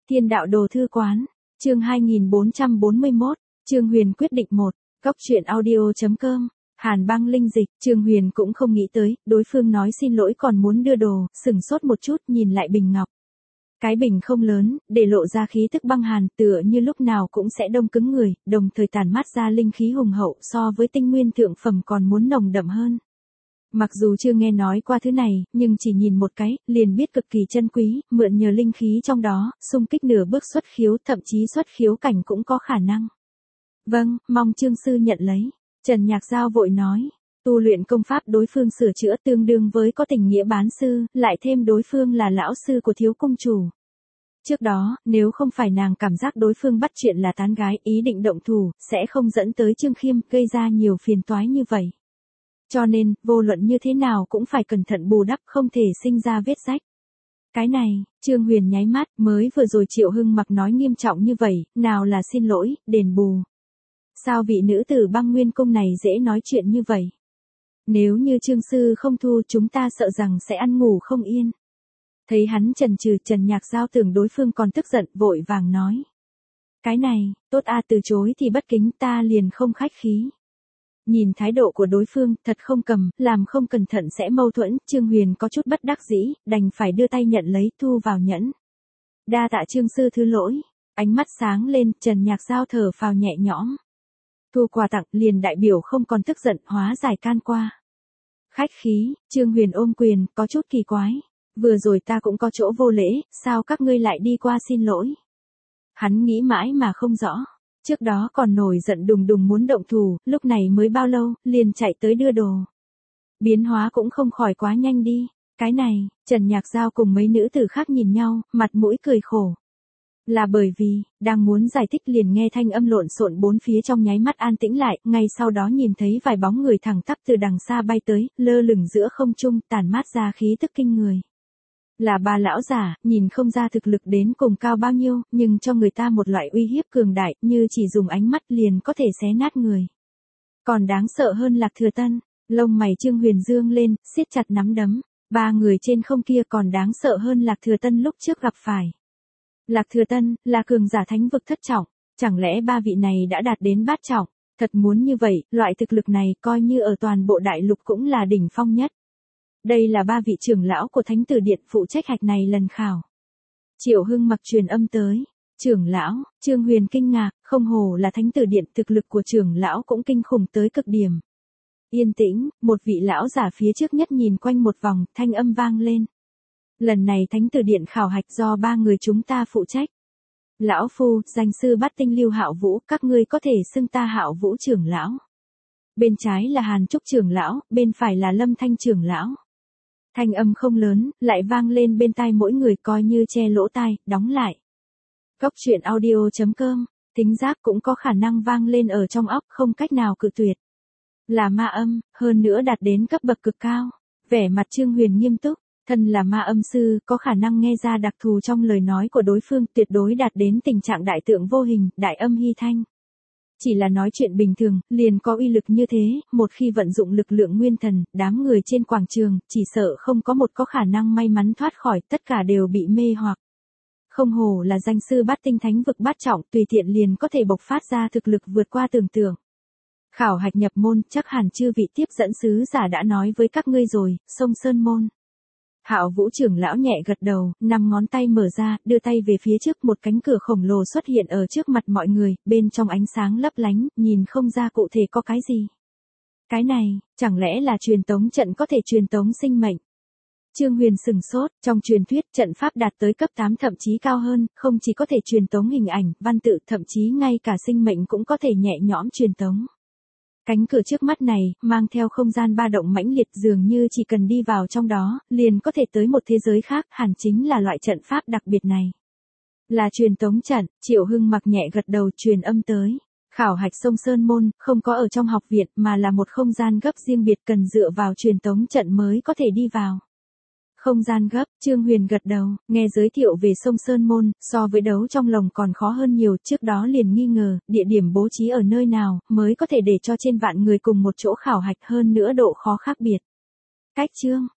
Thiên đạo đồ thư quán, chương 2441, Trương Huyền quyết định 1, góc truyện audio.com, Hàn Băng Linh dịch, Trương Huyền cũng không nghĩ tới, đối phương nói xin lỗi còn muốn đưa đồ, sửng sốt một chút nhìn lại bình ngọc. Cái bình không lớn, để lộ ra khí tức băng hàn tựa như lúc nào cũng sẽ đông cứng người, đồng thời tản mát ra linh khí hùng hậu so với tinh nguyên thượng phẩm còn muốn nồng đậm hơn. Mặc dù chưa nghe nói qua thứ này, nhưng chỉ nhìn một cái, liền biết cực kỳ chân quý, mượn nhờ linh khí trong đó, xung kích nửa bước xuất khiếu, thậm chí xuất khiếu cảnh cũng có khả năng. Vâng, mong Trương sư nhận lấy. Trần Nhạc Giao vội nói, tu luyện công pháp đối phương sửa chữa tương đương với có tình nghĩa bán sư, lại thêm đối phương là lão sư của thiếu cung chủ. Trước đó, nếu không phải nàng cảm giác đối phương bắt chuyện là tán gái ý định động thủ, sẽ không dẫn tới Trương Khiêm gây ra nhiều phiền toái như vậy. Cho nên, vô luận như thế nào cũng phải cẩn thận bù đắp không thể sinh ra vết rách. Cái này, Trương Huyền nháy mắt, mới vừa rồi Triệu Hưng Mặc nói nghiêm trọng như vậy, nào là xin lỗi, đền bù. Sao vị nữ tử Băng Nguyên cung này dễ nói chuyện như vậy? Nếu như Trương sư không thu chúng ta sợ rằng sẽ ăn ngủ không yên. Thấy hắn chần chừ, Trần Nhạc Giao tưởng đối phương còn tức giận, vội vàng nói. Cái này, tốt từ chối thì bất kính, ta liền không khách khí. Nhìn thái độ của đối phương, thật không cầm, làm không cẩn thận sẽ mâu thuẫn, Trương Huyền có chút bất đắc dĩ, đành phải đưa tay nhận lấy, thu vào nhẫn. Đa tạ Trương sư thứ lỗi, ánh mắt sáng lên, Trần Nhạc Giao thở phào nhẹ nhõm. Thu quà tặng liền đại biểu không còn tức giận, hóa giải can qua. Khách khí, Trương Huyền ôm quyền, có chút kỳ quái. Vừa rồi ta cũng có chỗ vô lễ, sao các ngươi lại đi qua xin lỗi? Hắn nghĩ mãi mà không rõ. Trước đó còn nổi giận đùng đùng muốn động thủ, lúc này mới bao lâu, liền chạy tới đưa đồ. Biến hóa cũng không khỏi quá nhanh đi. Cái này, Trần Nhạc Giao cùng mấy nữ tử khác nhìn nhau, mặt mũi cười khổ. Là bởi vì, đang muốn giải thích liền nghe thanh âm lộn xộn bốn phía trong nháy mắt an tĩnh lại, ngay sau đó nhìn thấy vài bóng người thẳng tắp từ đằng xa bay tới, lơ lửng giữa không trung, tản mát ra khí tức kinh người. Là ba lão giả, nhìn không ra thực lực đến cùng cao bao nhiêu, nhưng cho người ta một loại uy hiếp cường đại, như chỉ dùng ánh mắt liền có thể xé nát người. Còn đáng sợ hơn Lạc Thừa Tân, lông mày Trương Huyền dương lên, siết chặt nắm đấm, ba người trên không kia còn đáng sợ hơn Lạc Thừa Tân lúc trước gặp phải. Lạc Thừa Tân, là cường giả thánh vực thất trọng, chẳng lẽ ba vị này đã đạt đến bát trọng, thật muốn như vậy, loại thực lực này coi như ở toàn bộ đại lục cũng là đỉnh phong nhất. Đây là ba vị trưởng lão của Thánh Tử Điện phụ trách hạch này lần khảo. Triệu Hưng Mặc truyền âm tới, trưởng lão, Trương Huyền kinh ngạc, không hồ là Thánh Tử Điện, thực lực của trưởng lão cũng kinh khủng tới cực điểm. Yên tĩnh, một vị lão giả phía trước nhất nhìn quanh một vòng, thanh âm vang lên. Lần này Thánh Tử Điện khảo hạch do ba người chúng ta phụ trách. Lão phu, danh sư Bát Tinh Lưu Hạo Vũ, các ngươi có thể xưng ta Hạo Vũ trưởng lão. Bên trái là Hàn Trúc trưởng lão, bên phải là Lâm Thanh trưởng lão. Thanh âm không lớn, lại vang lên bên tai mỗi người coi như che lỗ tai, đóng lại. Góc truyện audio.com, tính giác cũng có khả năng vang lên ở trong óc, không cách nào cự tuyệt. Là ma âm, hơn nữa đạt đến cấp bậc cực cao. Vẻ mặt Trương Huyền nghiêm túc, thân là ma âm sư, có khả năng nghe ra đặc thù trong lời nói của đối phương, tuyệt đối đạt đến tình trạng đại tượng vô hình, đại âm hy thanh. Chỉ là nói chuyện bình thường, liền có uy lực như thế, một khi vận dụng lực lượng nguyên thần, đám người trên quảng trường, chỉ sợ không có một có khả năng may mắn thoát khỏi, tất cả đều bị mê hoặc. Không hồ là danh sư Bát Tinh thánh vực bát trọng, tùy tiện liền có thể bộc phát ra thực lực vượt qua tưởng tượng. Khảo hạch nhập môn, chắc hẳn chư vị tiếp dẫn sứ giả đã nói với các ngươi rồi, Sông Sơn Môn. Hạo Vũ trưởng lão nhẹ gật đầu, 5 ngón tay mở ra, đưa tay về phía trước, một cánh cửa khổng lồ xuất hiện ở trước mặt mọi người, bên trong ánh sáng lấp lánh, nhìn không ra cụ thể có cái gì. Cái này, chẳng lẽ là truyền tống trận có thể truyền tống sinh mệnh? Trương Huyền sừng sốt, trong truyền thuyết trận pháp đạt tới cấp 8 thậm chí cao hơn, không chỉ có thể truyền tống hình ảnh, văn tự, thậm chí ngay cả sinh mệnh cũng có thể nhẹ nhõm truyền tống. Cánh cửa trước mắt này, mang theo không gian ba động mãnh liệt, dường như chỉ cần đi vào trong đó, liền có thể tới một thế giới khác, hẳn chính là loại trận pháp đặc biệt này. Là truyền tống trận, Triệu Hưng Mặc nhẹ gật đầu truyền âm tới. Khảo hạch Sông Sơn Môn, không có ở trong học viện, mà là một không gian gấp riêng biệt cần dựa vào truyền tống trận mới có thể đi vào. Không gian gấp, Trương Huyền gật đầu, nghe giới thiệu về Sông Sơn Môn, so với đấu trong lồng còn khó hơn nhiều, trước đó liền nghi ngờ, địa điểm bố trí ở nơi nào, mới có thể để cho trên vạn người cùng một chỗ khảo hạch, hơn nữa độ khó khác biệt. Cách chương,